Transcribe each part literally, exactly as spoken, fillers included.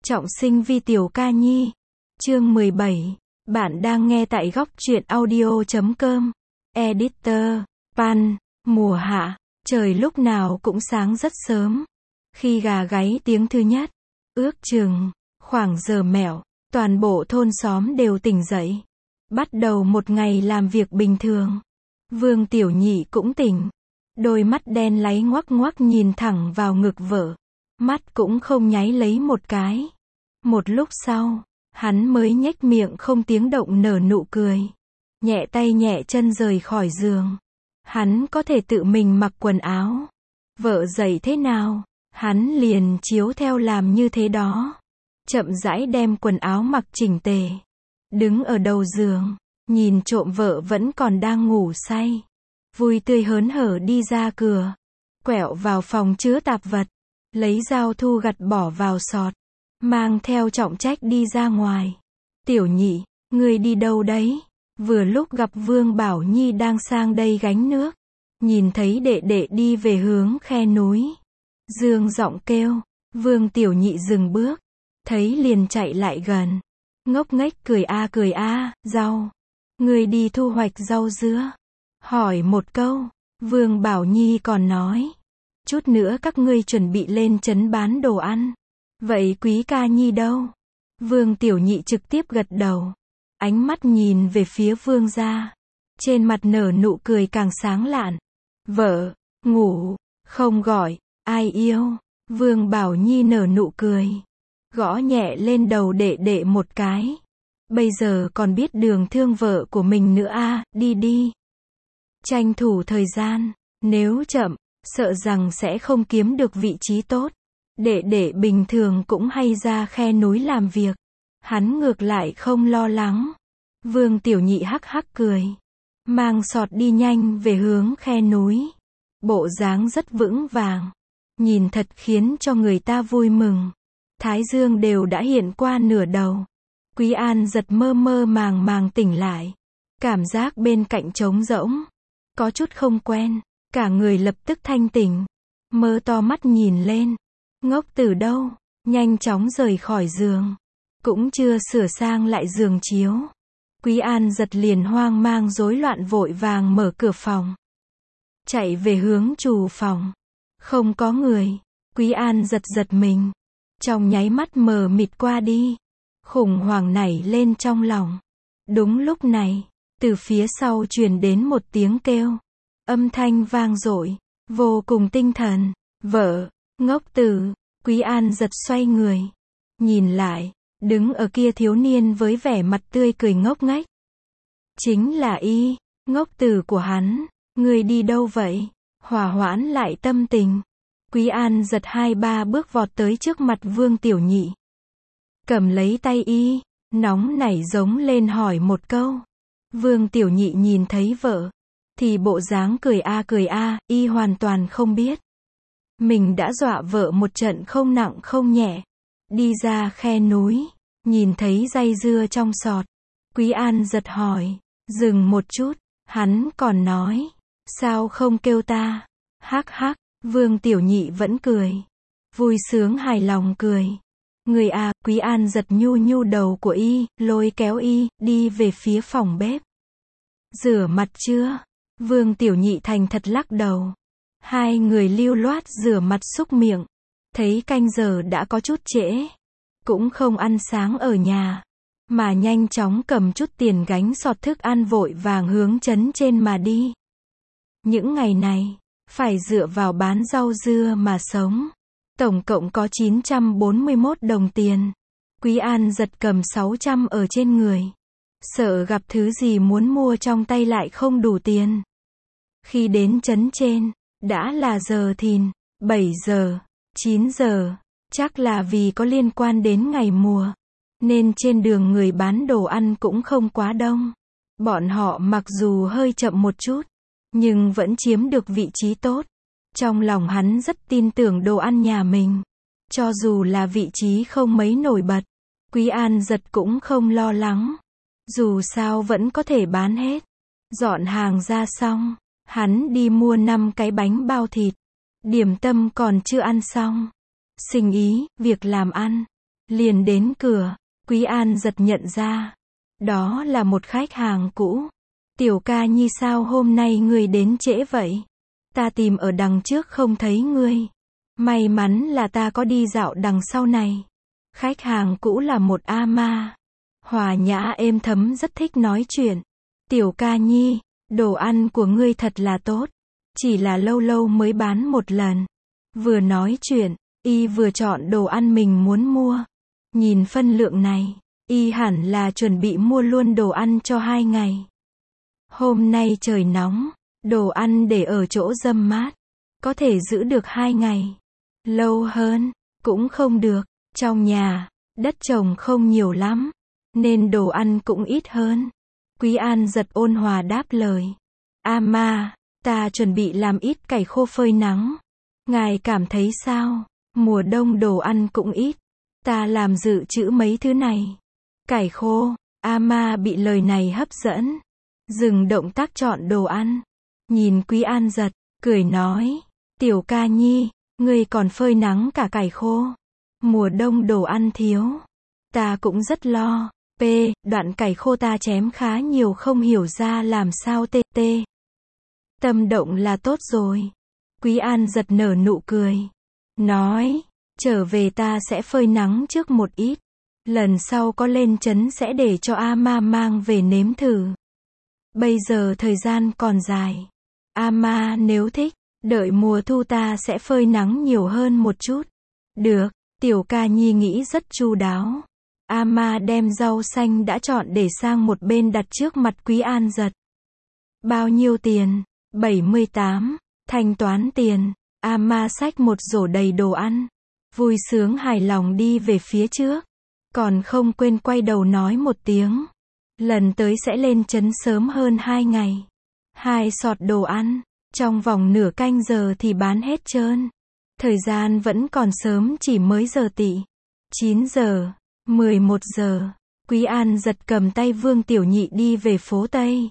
Trọng sinh vi tiểu ca nhi. Chương mười bảy. Bạn đang nghe tại góc truyện audio chấm com. Editor. Pan. Mùa hạ. Trời lúc nào cũng sáng rất sớm. Khi gà gáy tiếng thứ nhất, ước chừng khoảng giờ mẹo, toàn bộ thôn xóm đều tỉnh dậy. Bắt đầu một ngày làm việc bình thường. Vương Tiểu Nhị cũng tỉnh. Đôi mắt đen láy ngoắc ngoắc nhìn thẳng vào ngực vợ. Mắt cũng không nháy lấy một cái. Một lúc sau, hắn mới nhếch miệng không tiếng động nở nụ cười. Nhẹ tay nhẹ chân rời khỏi giường. Hắn có thể tự mình mặc quần áo. Vợ dậy thế nào, hắn liền chiếu theo làm như thế đó. Chậm rãi đem quần áo mặc chỉnh tề. Đứng ở đầu giường, nhìn trộm vợ vẫn còn đang ngủ say. Vui tươi hớn hở đi ra cửa. Quẹo vào phòng chứa tạp vật. Lấy dao thu gặt bỏ vào sọt. Mang theo trọng trách đi ra ngoài. Tiểu Nhị, ngươi đi đâu đấy? Vừa lúc gặp Vương Bảo Nhi đang sang đây gánh nước. Nhìn thấy đệ đệ đi về hướng khe núi. Dương giọng kêu. Vương Tiểu Nhị dừng bước. Thấy liền chạy lại gần. Ngốc nghếch cười a cười a, rau. Ngươi đi thu hoạch rau dứa. Hỏi một câu. Vương Bảo Nhi còn nói. Chút nữa các ngươi chuẩn bị lên trấn bán đồ ăn. Vậy Quý ca nhi đâu? Vương Tiểu Nhị trực tiếp gật đầu. Ánh mắt nhìn về phía Vương gia. Trên mặt nở nụ cười càng sáng lạn. Vợ, ngủ, không gọi, ai yêu. Vương Bảo Nhi nở nụ cười. Gõ nhẹ lên đầu đệ đệ một cái. Bây giờ còn biết đường thương vợ của mình nữa a, đi đi. Tranh thủ thời gian, nếu chậm, sợ rằng sẽ không kiếm được vị trí tốt. Đệ đệ bình thường cũng hay ra khe núi làm việc. Hắn ngược lại không lo lắng. Vương Tiểu Nhị hắc hắc cười. Mang sọt đi nhanh về hướng khe núi. Bộ dáng rất vững vàng. Nhìn thật khiến cho người ta vui mừng. Thái dương đều đã hiện qua nửa đầu. Quý An giật mơ mơ màng màng tỉnh lại. Cảm giác bên cạnh trống rỗng. Có chút không quen. Cả người lập tức thanh tỉnh. Mơ to mắt nhìn lên. Ngốc từ đâu? Nhanh chóng rời khỏi giường. Cũng chưa sửa sang lại giường chiếu. Quý An giật liền hoang mang rối loạn vội vàng mở cửa phòng. Chạy về hướng trù phòng. Không có người. Quý An giật giật mình. Trong nháy mắt mờ mịt qua đi. Khủng hoảng nảy lên trong lòng. Đúng lúc này, từ phía sau truyền đến một tiếng kêu. Âm thanh vang dội, vô cùng tinh thần. Vợ, ngốc tử. Quý An giật xoay người. Nhìn lại, đứng ở kia thiếu niên với vẻ mặt tươi cười ngốc nghếch. Chính là y, ngốc tử của hắn. Người đi đâu vậy? Hòa hoãn lại tâm tình. Quý An giật hai ba bước vọt tới trước mặt Vương Tiểu Nhị. Cầm lấy tay y, nóng nảy giống lên hỏi một câu. Vương Tiểu Nhị nhìn thấy vợ. Thì bộ dáng cười a cười a, y hoàn toàn không biết. Mình đã dọa vợ một trận không nặng không nhẹ. Đi ra khe núi, nhìn thấy dây dưa trong sọt. Quý An giật hỏi, dừng một chút, hắn còn nói, sao không kêu ta? Hắc hắc, Vương Tiểu Nhị vẫn cười. Vui sướng hài lòng cười. Người à, Quý An giật nhu nhu đầu của y, lôi kéo y, đi về phía phòng bếp. Rửa mặt chưa? Vương Tiểu Nhị thành thật lắc đầu. Hai người lưu loát rửa mặt xúc miệng. Thấy canh giờ đã có chút trễ. Cũng không ăn sáng ở nhà. Mà nhanh chóng cầm chút tiền gánh sọt thức ăn vội vàng hướng trấn trên mà đi. Những ngày này, phải dựa vào bán rau dưa mà sống. Tổng cộng có chín trăm bốn mươi mốt đồng tiền. Quý An giật cầm sáu trăm ở trên người. Sợ gặp thứ gì muốn mua trong tay lại không đủ tiền. Khi đến trấn trên, đã là giờ thìn, bảy giờ, chín giờ, chắc là vì có liên quan đến ngày mùa. Nên trên đường người bán đồ ăn cũng không quá đông. Bọn họ mặc dù hơi chậm một chút, nhưng vẫn chiếm được vị trí tốt. Trong lòng hắn rất tin tưởng đồ ăn nhà mình. Cho dù là vị trí không mấy nổi bật, Quý An giật cũng không lo lắng. Dù sao vẫn có thể bán hết. Dọn hàng ra xong, hắn đi mua năm cái bánh bao thịt. Điểm tâm còn chưa ăn xong. Sinh ý, việc làm ăn. Liền đến cửa, Quý An giật nhận ra. Đó là một khách hàng cũ. Tiểu ca nhi sao hôm nay ngươi đến trễ vậy? Ta tìm ở đằng trước không thấy ngươi. May mắn là ta có đi dạo đằng sau này. Khách hàng cũ là một A ma. Hòa nhã êm thấm rất thích nói chuyện. Tiểu ca nhi, đồ ăn của ngươi thật là tốt. Chỉ là lâu lâu mới bán một lần. Vừa nói chuyện, y vừa chọn đồ ăn mình muốn mua. Nhìn phân lượng này, y hẳn là chuẩn bị mua luôn đồ ăn cho hai ngày. Hôm nay trời nóng, đồ ăn để ở chỗ râm mát. Có thể giữ được hai ngày. Lâu hơn, cũng không được. Trong nhà, đất trồng không nhiều lắm. Nên đồ ăn cũng ít hơn. Quý An giật ôn hòa đáp lời. A ma, ta chuẩn bị làm ít cải khô phơi nắng. Ngài cảm thấy sao? Mùa đông đồ ăn cũng ít. Ta làm dự trữ mấy thứ này. Cải khô, A ma bị lời này hấp dẫn. Dừng động tác chọn đồ ăn. Nhìn Quý An giật, cười nói. Tiểu ca nhi, ngươi còn phơi nắng cả cải khô. Mùa đông đồ ăn thiếu. Ta cũng rất lo. P, đoạn cải khô ta chém khá nhiều không hiểu ra làm sao tê tê. Tâm động là tốt rồi. Quý An giật nở nụ cười. Nói, trở về ta sẽ phơi nắng trước một ít. Lần sau có lên trấn sẽ để cho A ma mang về nếm thử. Bây giờ thời gian còn dài. A ma nếu thích, đợi mùa thu ta sẽ phơi nắng nhiều hơn một chút. Được, tiểu ca nhi nghĩ rất chu đáo. A ma đem rau xanh đã chọn để sang một bên đặt trước mặt Quý An giật. Bao nhiêu tiền? bảy mươi tám. Thanh toán tiền. A ma xách một rổ đầy đồ ăn. Vui sướng hài lòng đi về phía trước. Còn không quên quay đầu nói một tiếng. Lần tới sẽ lên trấn sớm hơn hai ngày. Hai sọt đồ ăn. Trong vòng nửa canh giờ thì bán hết trơn. Thời gian vẫn còn sớm chỉ mới giờ tị. chín giờ. mười một giờ. Quý An giật cầm tay Vương Tiểu Nhị đi về phố Tây.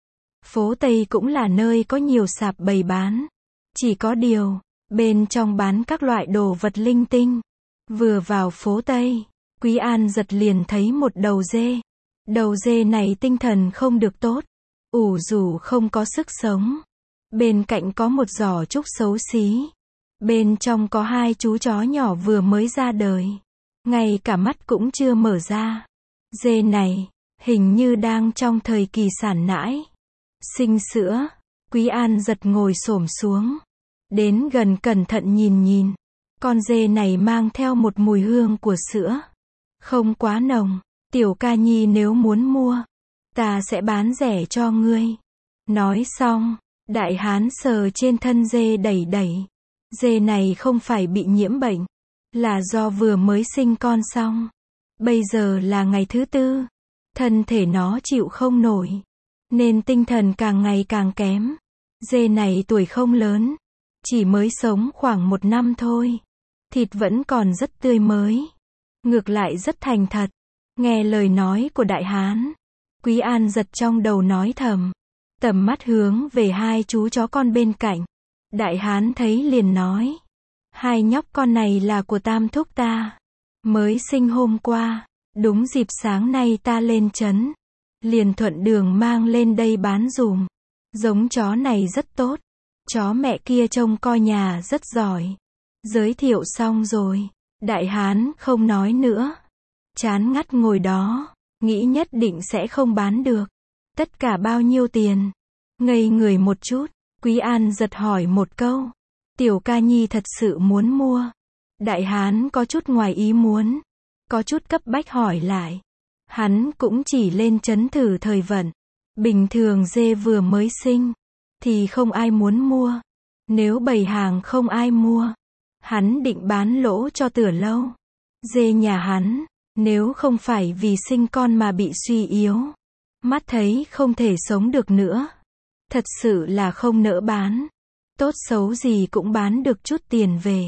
Phố Tây cũng là nơi có nhiều sạp bày bán. Chỉ có điều, bên trong bán các loại đồ vật linh tinh. Vừa vào phố Tây, Quý An giật liền thấy một đầu dê. Đầu dê này tinh thần không được tốt. Ủ rủ không có sức sống. Bên cạnh có một giỏ trúc xấu xí. Bên trong có hai chú chó nhỏ vừa mới ra đời. Ngay cả mắt cũng chưa mở ra. Dê này, hình như đang trong thời kỳ sản nãi. Sinh sữa. Quý An giật ngồi xổm xuống. Đến gần cẩn thận nhìn nhìn. Con dê này mang theo một mùi hương của sữa. Không quá nồng. Tiểu ca nhi nếu muốn mua, ta sẽ bán rẻ cho ngươi. Nói xong, đại hán sờ trên thân dê đẩy đẩy. Dê này không phải bị nhiễm bệnh. Là do vừa mới sinh con xong. Bây giờ là ngày thứ tư. Thân thể nó chịu không nổi. Nên tinh thần càng ngày càng kém. Dê này tuổi không lớn. Chỉ mới sống khoảng một năm thôi. Thịt vẫn còn rất tươi mới. Ngược lại rất thành thật. Nghe lời nói của đại hán. Quý An giật trong đầu nói thầm. Tầm mắt hướng về hai chú chó con bên cạnh. Đại hán thấy liền nói. Hai nhóc con này là của tam thúc ta. Mới sinh hôm qua. Đúng dịp sáng nay ta lên trấn. Liền thuận đường mang lên đây bán dùm. Giống chó này rất tốt. Chó mẹ kia trông coi nhà rất giỏi. Giới thiệu xong rồi. Đại hán không nói nữa. Chán ngắt ngồi đó. Nghĩ nhất định sẽ không bán được. Tất cả bao nhiêu tiền? Ngây người một chút. Quý An giật hỏi một câu. Tiểu ca nhi thật sự muốn mua. Đại hán có chút ngoài ý muốn. Có chút cấp bách hỏi lại. Hắn cũng chỉ lên trấn thử thời vận. Bình thường dê vừa mới sinh. Thì không ai muốn mua. Nếu bày hàng không ai mua. Hắn định bán lỗ cho Tửa Lâu. Dê nhà hắn. Nếu không phải vì sinh con mà bị suy yếu. Mắt thấy không thể sống được nữa. Thật sự là không nỡ bán. Tốt xấu gì cũng bán được chút tiền về.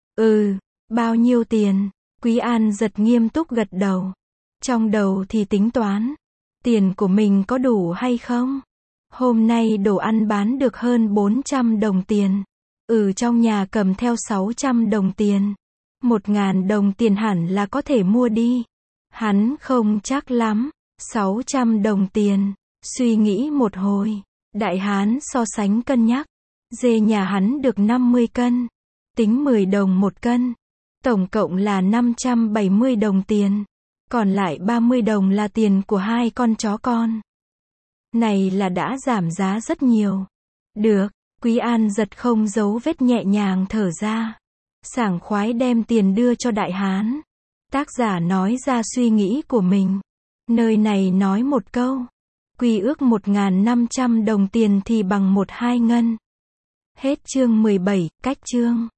Ừ, bao nhiêu tiền? Quý An giật nghiêm túc gật đầu. Trong đầu thì tính toán. Tiền của mình có đủ hay không? Hôm nay đồ ăn bán được hơn bốn trăm đồng tiền. Ừ, trong nhà cầm theo sáu trăm đồng tiền. Một ngàn đồng tiền hẳn là có thể mua đi. Hắn không chắc lắm. Sáu trăm đồng tiền. Suy nghĩ một hồi. Đại hán so sánh cân nhắc. Dê nhà hắn được năm mươi cân. Tính mười đồng một cân. Tổng cộng là năm trăm bảy mươi đồng tiền. Còn lại ba mươi đồng là tiền của hai con chó con. Này là đã giảm giá rất nhiều. Được, Quý An giật không giấu vết nhẹ nhàng thở ra. Sảng khoái đem tiền đưa cho đại hán. Tác giả nói ra suy nghĩ của mình. Nơi này nói một câu. Quy ước một nghìn năm trăm đồng tiền thì bằng một hai ngân. Hết chương mười bảy, cách chương.